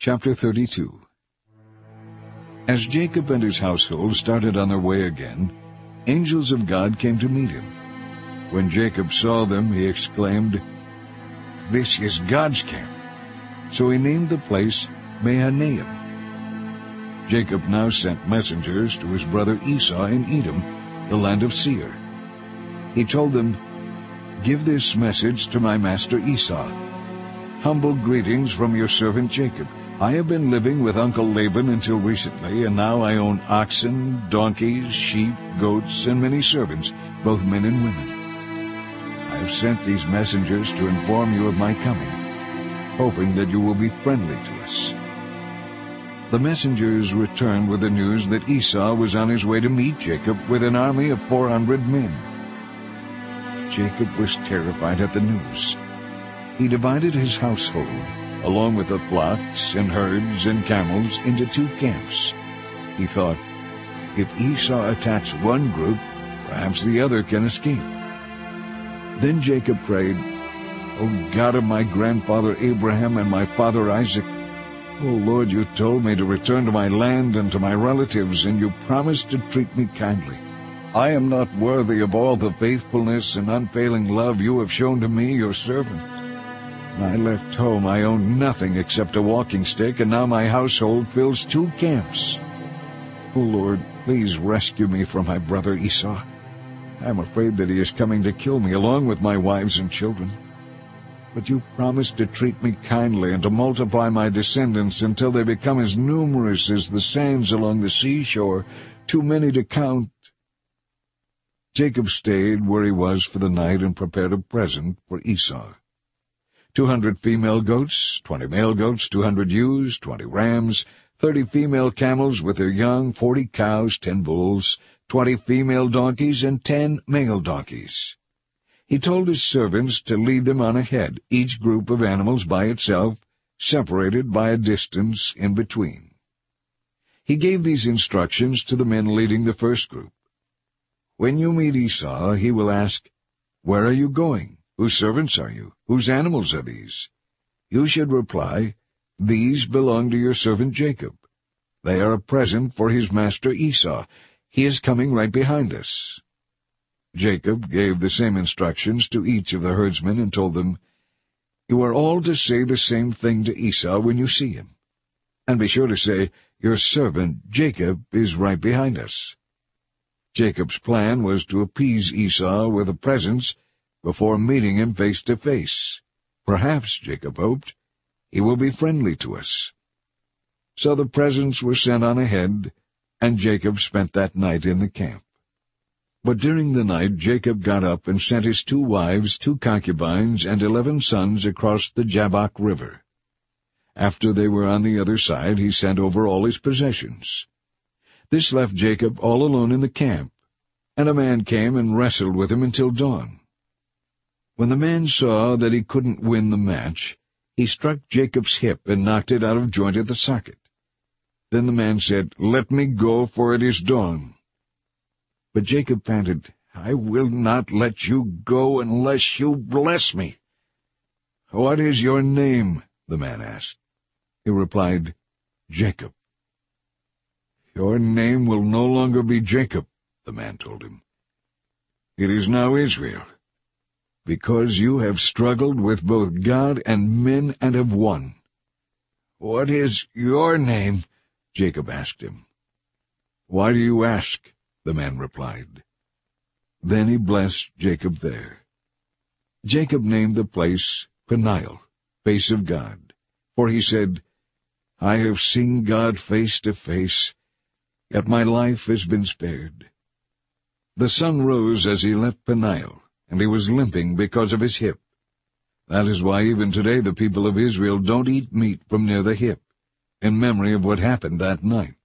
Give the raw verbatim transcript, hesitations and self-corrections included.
Chapter thirty-two. As Jacob and his household started on their way again, angels of God came to meet him. When Jacob saw them, he exclaimed, "This is God's camp." So he named the place Mahanaim. Jacob now sent messengers to his brother Esau in Edom, the land of Seir. He told them, "Give this message to my master Esau. Humble greetings from your servant Jacob. I have been living with Uncle Laban until recently, and now I own oxen, donkeys, sheep, goats, and many servants, both men and women. I have sent these messengers to inform you of my coming, hoping that you will be friendly to us." The messengers returned with the news that Esau was on his way to meet Jacob with an army of four hundred men. Jacob was terrified at the news. He divided his household, along with the flocks and herds and camels, into two camps. He thought, if Esau attacks one group, perhaps the other can escape. Then Jacob prayed, "O God of my grandfather Abraham and my father Isaac, O Lord, you told me to return to my land and to my relatives, and you promised to treat me kindly. I am not worthy of all the faithfulness and unfailing love you have shown to me, your servant. When I left home, I owned nothing except a walking stick, and now my household fills two camps. O Lord, please rescue me from my brother Esau. I am afraid that he is coming to kill me along with my wives and children. But you promised to treat me kindly and to multiply my descendants until they become as numerous as the sands along the seashore, too many to count." Jacob stayed where he was for the night and prepared a present for Esau. Two hundred female goats, twenty male goats, two hundred ewes, twenty rams, thirty female camels with their young, forty cows, ten bulls, twenty female donkeys, and ten male donkeys. He told his servants to lead them on ahead, each group of animals by itself, separated by a distance in between. He gave these instructions to the men leading the first group. "When you meet Esau, he will ask, 'Where are you going? Whose servants are you? Whose animals are these?' You should reply, 'These belong to your servant Jacob. They are a present for his master Esau. He is coming right behind us.'" Jacob gave the same instructions to each of the herdsmen and told them, "You are all to say the same thing to Esau when you see him. And be sure to say, 'Your servant Jacob is right behind us.'" Jacob's plan was to appease Esau with the presents before meeting him face to face. Perhaps, Jacob hoped, he will be friendly to us. So the presents were sent on ahead, and Jacob spent that night in the camp. But during the night Jacob got up and sent his two wives, two concubines, and eleven sons across the Jabbok River. After they were on the other side, he sent over all his possessions. This left Jacob all alone in the camp, and a man came and wrestled with him until dawn. When the man saw that he couldn't win the match, he struck Jacob's hip and knocked it out of joint at the socket. Then the man said, "Let me go, for it is dawn." But Jacob panted, "I will not let you go unless you bless me." "What is your name?" the man asked. He replied, "Jacob." "Your name will no longer be Jacob," the man told him. "It is now Israel, because you have struggled with both God and men and have won." "What is your name?" Jacob asked him. "Why do you ask?" the man replied. Then he blessed Jacob there. Jacob named the place Peniel, face of God, for he said, "I have seen God face to face, yet my life has been spared." The sun rose as he left Peniel, and he was limping because of his hip. That is why even today the people of Israel don't eat meat from near the hip, in memory of what happened that night.